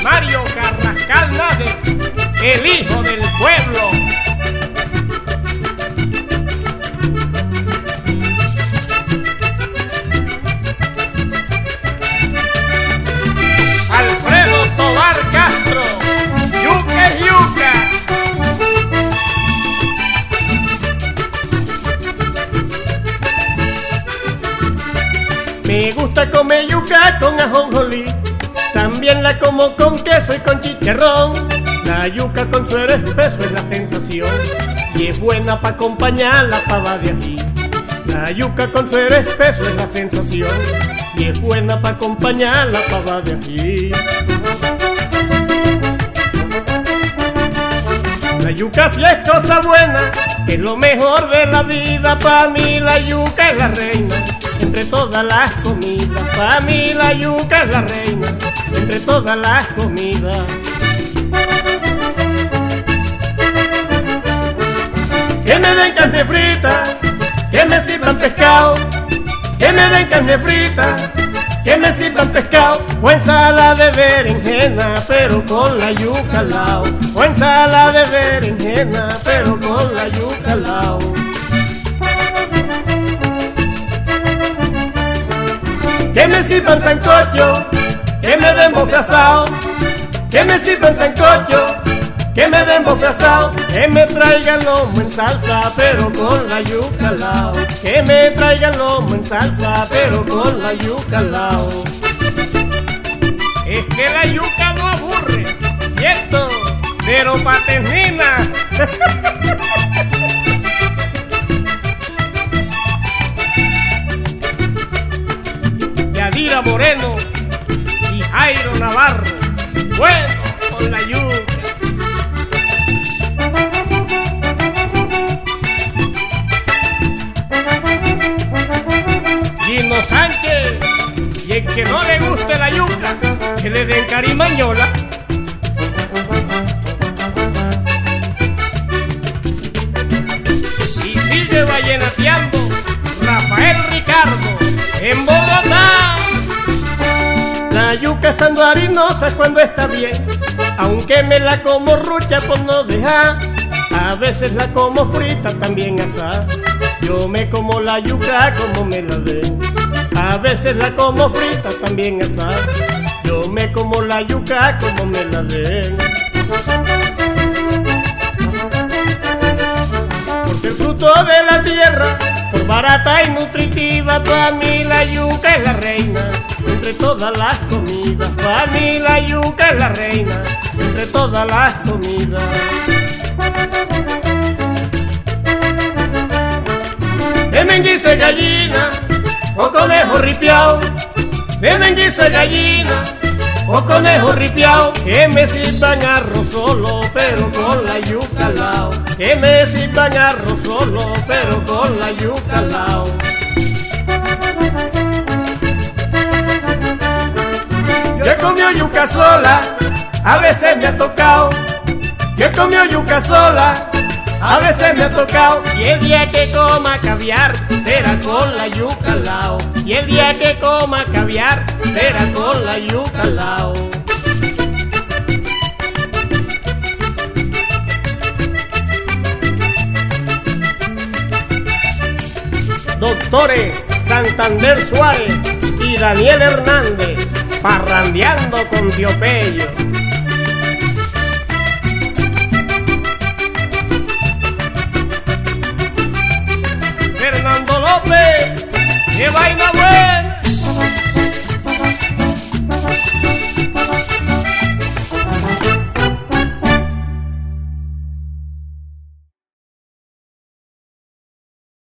Mario Carrascal Nave, el hijo del pueblo. Alfredo Tobar Castro, yuca es yuca. Me gusta comer yuca con ajonjolí, también la como con queso y con chicharrón. La yuca con suero espeso es la sensación y es buena para acompañar la pava de ají. La yuca con suero espeso es la sensación y es buena para acompañar la pava de ají. La yuca sí es cosa buena, es lo mejor de la vida. Pa' mí la yuca es la reina entre todas las comidas. Pa' mí la yuca es la reina entre todas las comidas. Que me den carne frita, que me sirvan pescado. Que me den carne frita, que me sirvan pescado. O ensalada de berenjena, pero con la yuca al lado. O ensalada de berenjena, pero con la yuca al lado. Que me sirvan sancocho, que me den bofrazao. Que me sirvan sancocho, que me den bofrazao. Que me traigan lomo en salsa, pero con la yuca al lado. Que me traigan lomo en salsa, pero con la yuca al lado. Es que la yuca no aburre, ¿cierto? Pero patenina. Yadira Moreno y Jairo Navarro, bueno con la yuca. Gino Sánchez, y el que no le guste la yuca, que le den carimañola. Y sigue vallenateando Rafael Ricardo en Bogotá. La yuca estando harinosa es cuando está bien, aunque me la como rucha por no dejar. A veces la como frita, también asada. Yo me como la yuca como me la den. A veces la como frita, también asada. Yo me como la yuca como me la den. Por ser fruto de la tierra, por barata y nutritiva, pa' mí la yuca es la reina entre todas las comidas. Pa' mí la yuca es la reina entre todas las comidas. De menguizo de gallina o conejo ripiao, de menguizo de gallina o conejo ripiao. Que me sirvan arroz solo, pero con la yuca al lado. Que me sirvan arroz solo, pero con la yuca al lado. Yo he comido yuca sola, a veces me ha tocado. Yo he comido yuca sola, a veces me ha tocado. Y el día que coma caviar será con la yuca al lado. Y el día que coma caviar será con la yuca al lado. Doctores Santander Suárez y Daniel Hernández, parrandeando con Tío Pello. Fernando López, ¡qué vaina buena!